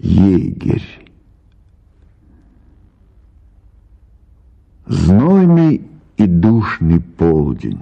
Егерь. Знойный и душный полдень.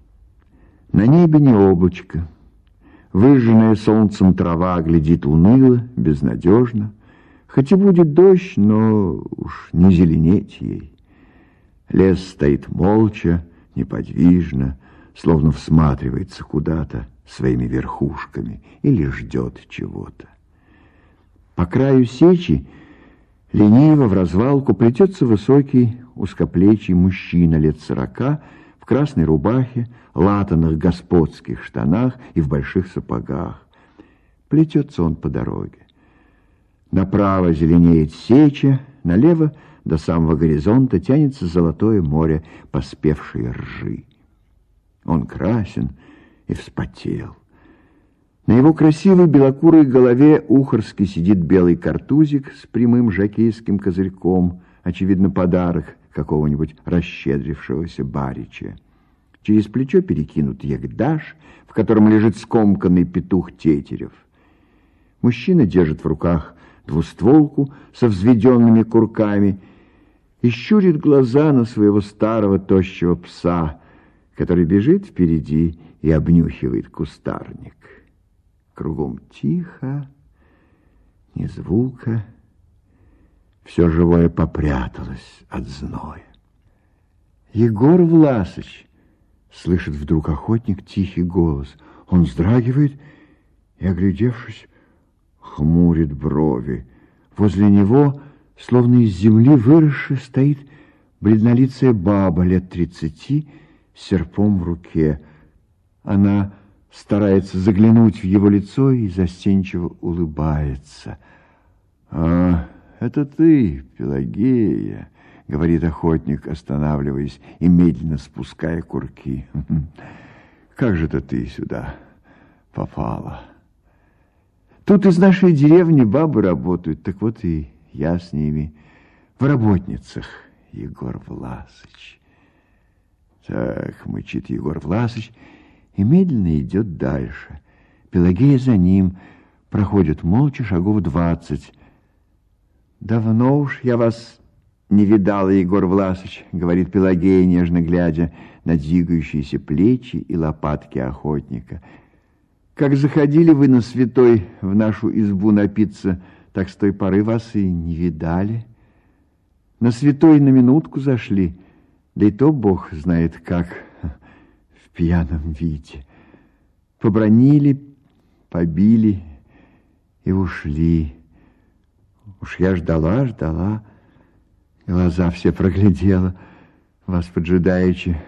На небе не облачко. Выжженная солнцем трава глядит уныло, безнадежно. Хоть и будет дождь, но уж не зеленеть ей. Лес стоит молча, неподвижно, словно всматривается куда-то своими верхушками или ждет чего-то. По краю сечи лениво в развалку плетется высокий, узкоплечий мужчина лет 40 в красной рубахе, латаных господских штанах и в больших сапогах. Плетется он по дороге. Направо зеленеет сеча, налево до самого горизонта тянется золотое море поспевшей ржи. Он красен и вспотел. На его красивой белокурой голове ухорски сидит белый картузик с прямым жокейским козырьком, очевидно, подарок какого-нибудь расщедрившегося барича. Через плечо перекинут ягдаш, в котором лежит скомканный петух Тетерев. Мужчина держит в руках двустволку со взведенными курками и щурит глаза на своего старого тощего пса, который бежит впереди и обнюхивает кустарник. Кругом тихо, ни звука, все живое попряталось от зноя. Егор Власыч, слышит вдруг охотник тихий голос. Он вздрагивает и, оглядевшись, хмурит брови. Возле него, словно из земли выросшая, стоит бледнолицая баба лет 30 с серпом в руке. Она старается заглянуть в его лицо и застенчиво улыбается. «А, это ты, Пелагея», — говорит охотник, останавливаясь и медленно спуская курки. «Как же-то ты сюда попала?» «Тут из нашей деревни бабы работают, так вот и я с ними в работницах, Егор Власыч». «Так», — мычит Егор Власыч, и медленно идет дальше. Пелагея за ним, проходит молча шагов 20. «Давно уж я вас не видала, Егор Власыч», — говорит Пелагея, нежно глядя на двигающиеся плечи и лопатки охотника. «Как заходили вы на святой в нашу избу напиться, так с той поры вас и не видали. На святой на минутку зашли, да и то Бог знает как, в пьяном виде. Побранили, побили и ушли. Уж я ждала, глаза все проглядела, вас поджидаючи.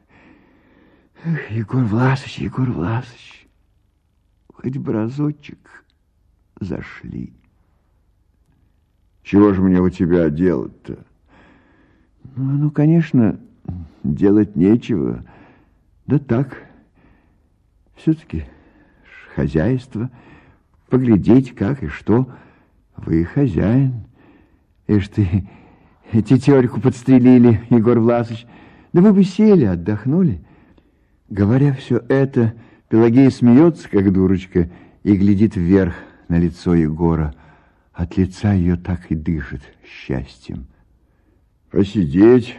Эх, Егор Власыч, хоть бы разочек зашли». «Чего же мне у тебя делать-то?» Ну, конечно, делать нечего. Да так, все-таки хозяйство, поглядеть как и что. Вы хозяин. Ишь ты, тетерьку подстрелили, Егор Власыч. Да вы бы сели, отдохнули. Говоря все это, Пелагея смеется, как дурочка, и глядит вверх на лицо Егора. От лица ее так и дышит счастьем. «Посидеть,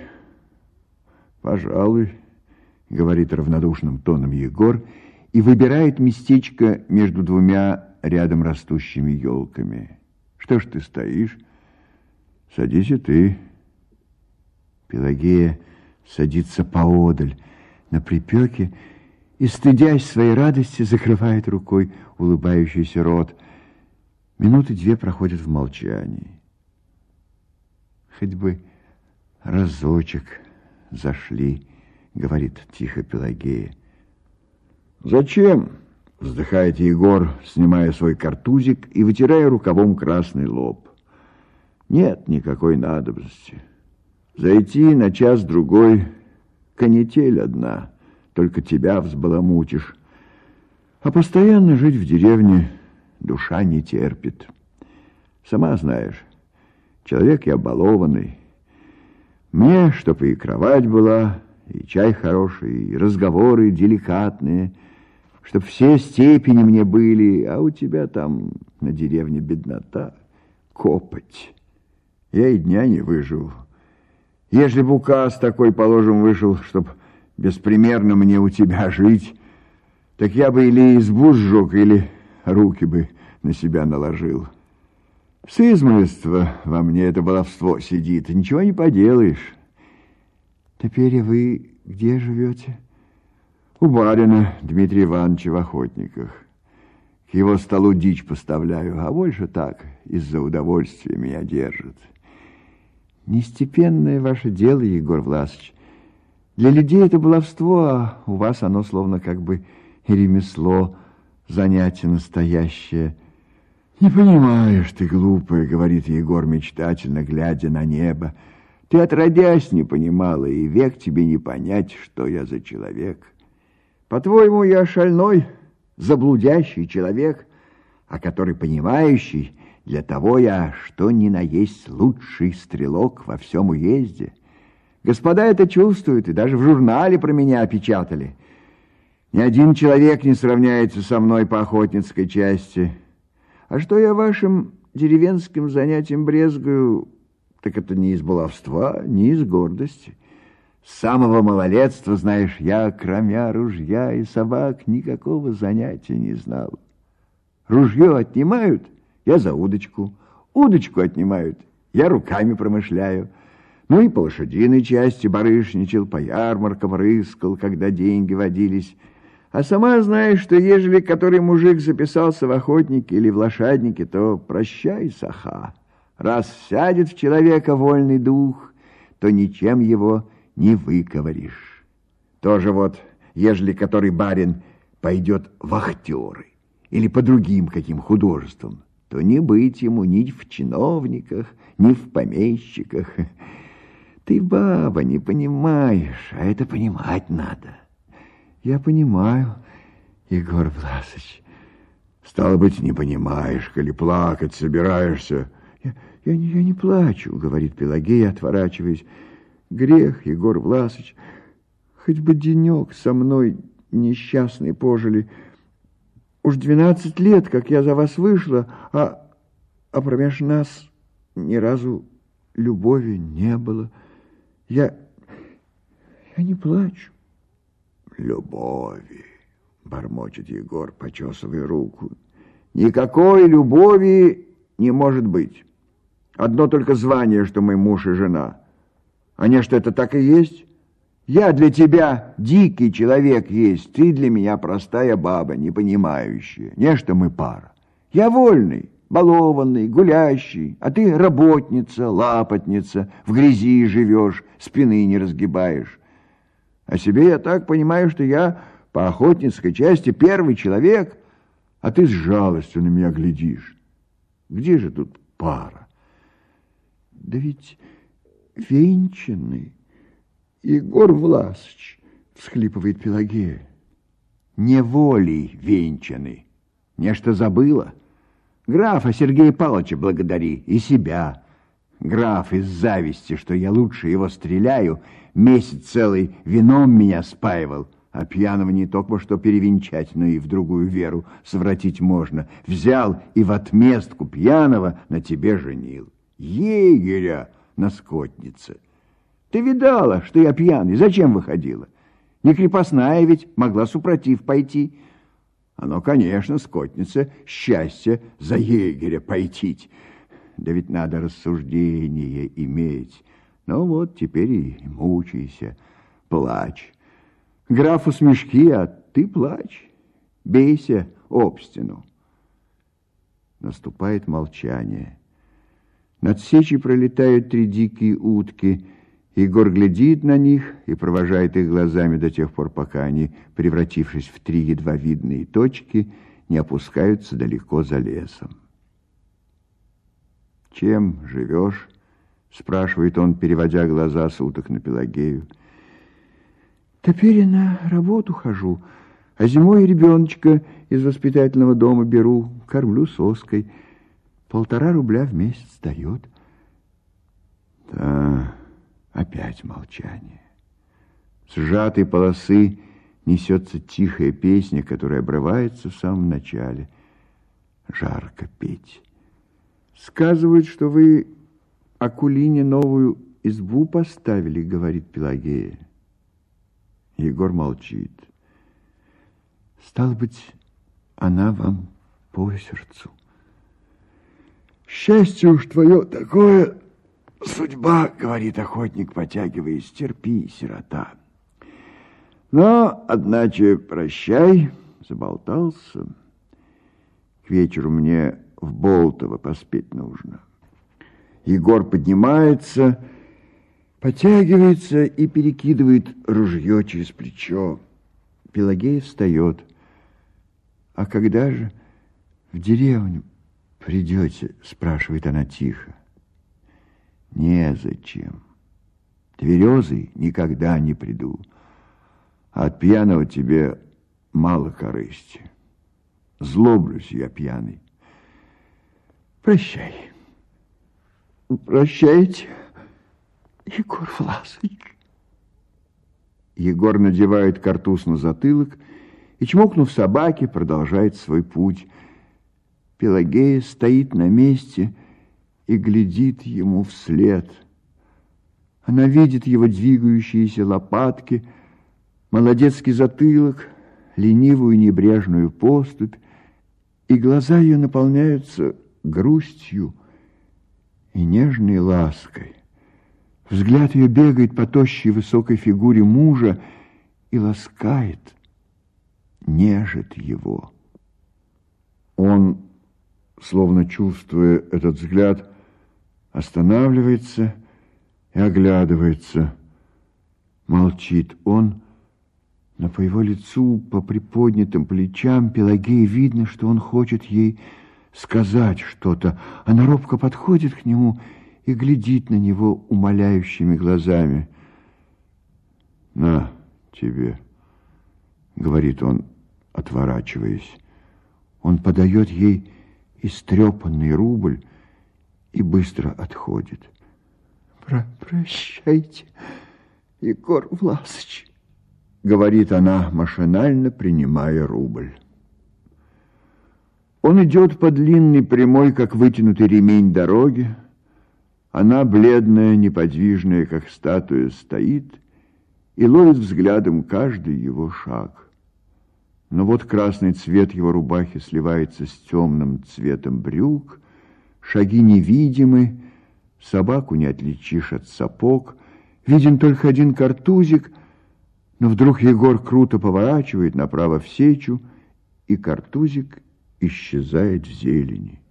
пожалуй», — говорит равнодушным тоном Егор и выбирает местечко между двумя рядом растущими елками. «Что ж ты стоишь? Садись и ты». Пелагея садится поодаль на припеке и, стыдясь своей радости, закрывает рукой улыбающийся рот. Минуты 2 проходят в молчании. «Хоть бы разочек зашли», — говорит тихо Пелагея. «Зачем?» — вздыхает Егор, снимая свой картузик и вытирая рукавом красный лоб. «Нет никакой надобности. Зайти на час-другой, канитель одна, только тебя взбаламутишь. А постоянно жить в деревне душа не терпит. Сама знаешь, человек я балованный. Мне, чтоб и кровать была, и чай хороший, и разговоры деликатные, чтоб все степени мне были, а у тебя там на деревне беднота, Копоть. Я и дня не выжил. Ежели бы указ такой, положим, вышел, чтоб беспримерно мне у тебя жить, так я бы или избу сжег, или руки бы на себя наложил. С измольства во мне это баловство сидит, ничего не поделаешь. Теперь вы где живете? У барина Дмитрия Ивановича в Охотниках. К его столу дичь поставляю, а больше так, из-за удовольствия меня держат. Нестепенное ваше дело, Егор Власович. Для людей это баловство, а у вас оно словно как бы ремесло, занятие настоящее. Не понимаешь ты, глупая, говорит Егор мечтательно, глядя на небо. Ты отродясь не понимала, и век тебе не понять, что я за человек. По-твоему, я шальной, заблудящий человек, а который понимающий, для того я, что ни на есть лучший стрелок во всем уезде. Господа это чувствуют, и даже в журнале про меня опечатали. Ни один человек не сравняется со мной по охотницкой части. А что я вашим деревенским занятием брезгаю, так это не из баловства, не из гордости. С самого малолетства, знаешь, я, кроме ружья и собак, никакого занятия не знал. Ружье отнимают, я за удочку. Удочку отнимают, я руками промышляю. Ну и по лошадиной части барышничал, по ярмаркам рыскал, когда деньги водились. А сама знаешь, что ежели который мужик записался в охотники или в лошадники, то прощай, саха. Раз сядет в человека вольный дух, то ничем его не выковыришь. Тоже вот, ежели который барин пойдет в актеры или по другим каким художествам, то не быть ему ни в чиновниках, ни в помещиках. Ты, баба, не понимаешь, а это понимать надо. Я понимаю, Егор Власович. Стало быть, не понимаешь, коли плакать собираешься. Я не плачу, говорит Пелагея, отворачиваясь. Грех, Егор Власович, хоть бы денек со мной несчастный пожили. Уж 12 лет, как я за вас вышла, а промеж нас ни разу любови не было. Я не плачу. Любови, бормочет Егор, почесывая руку. Никакой любови не может быть. Одно только звание, что мы муж и жена. А не, что это так и есть? Я для тебя дикий человек есть, ты для меня простая баба, не понимающая. Не, что мы пара. Я вольный, балованный, гулящий, а ты работница, лапотница, в грязи живешь, спины не разгибаешь. О себе я так понимаю, что я по охотницкой части первый человек, а ты с жалостью на меня глядишь. Где же тут пара? Да ведь венчанный, Егор Власович, всхлипывает Пелагея. Неволей венчаны. Нечто забыла? Графа Сергея Павловича благодари и себя. Граф из зависти, что я лучше его стреляю, месяц целый вином меня спаивал, а пьяного не только что перевенчать, но и в другую веру совратить можно. Взял и в отместку пьяного на тебе женил. Егеря на скотнице. Ты видала, что я пьяный? Зачем выходила? Не крепостная ведь, могла супротив пойти. Оно, конечно, скотница, счастье за егеря пойти. Да ведь надо рассуждение иметь. Ну вот, теперь и мучайся, плачь. Графу смешки, а ты плачь. Бейся об стену. Наступает молчание. Над сечей пролетают 3 дикие утки. Егор глядит на них и провожает их глазами до тех пор, пока они, превратившись в 3 едва видные точки, не опускаются далеко за лесом. «Чем живешь?» — спрашивает он, переводя глаза с уток на Пелагею. «Теперь я на работу хожу, а зимой ребеночка из воспитательного дома беру, кормлю соской. 1,5 рубля в месяц дает». Да, опять молчание. С сжатой полосы несется тихая песня, которая обрывается в самом начале. Жарко петь. Сказывают, что вы Акулине новую избу поставили, говорит Пелагея. Егор молчит. Стало быть, она вам по сердцу. Счастье уж твое такое, судьба, говорит охотник, потягиваясь, терпи, сирота. Но, одначе, прощай, заболтался. К вечеру мне в Болтово поспеть нужно. Егор поднимается, потягивается и перекидывает ружье через плечо. Пелагея встает. А когда же в деревню придете, спрашивает она тихо. Незачем. Тверезый никогда не приду. А от пьяного тебе мало корысти. Злоблюсь я пьяный. Прощай. Прощайте, Егор Власович. Егор надевает картуз на затылок и, чмокнув собаки, продолжает свой путь. Пелагея стоит на месте и глядит ему вслед. Она видит его двигающиеся лопатки, молодецкий затылок, ленивую небрежную поступь, и глаза ее наполняются грустью и нежной лаской. Взгляд ее бегает по тощей высокой фигуре мужа и ласкает, нежит его. Он, словно чувствуя этот взгляд, останавливается и оглядывается. Молчит он, но по его лицу, по приподнятым плечам Пелагеи видно, что он хочет ей сказать что-то. Она робко подходит к нему и глядит на него умоляющими глазами. «На тебе», — говорит он, отворачиваясь. Он подает ей истрепанный рубль и быстро отходит. «Прощайте, Егор Власович», — говорит она, машинально принимая рубль. Он идет по длинной прямой, как вытянутый ремень дороги. Она, бледная, неподвижная, как статуя, стоит и ловит взглядом каждый его шаг. Но вот красный цвет его рубахи сливается с темным цветом брюк, шаги невидимы, собаку не отличишь от сапог, виден только один картузик, но вдруг Егор круто поворачивает направо в сечу, и картузик исчезает в зелени.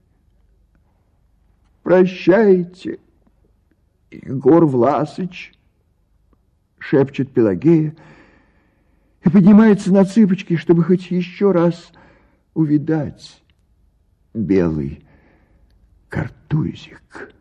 «Прощайте, Егор Власыч», — шепчет Пелагея и поднимается на цыпочки, чтобы хоть еще раз увидать белый картузик.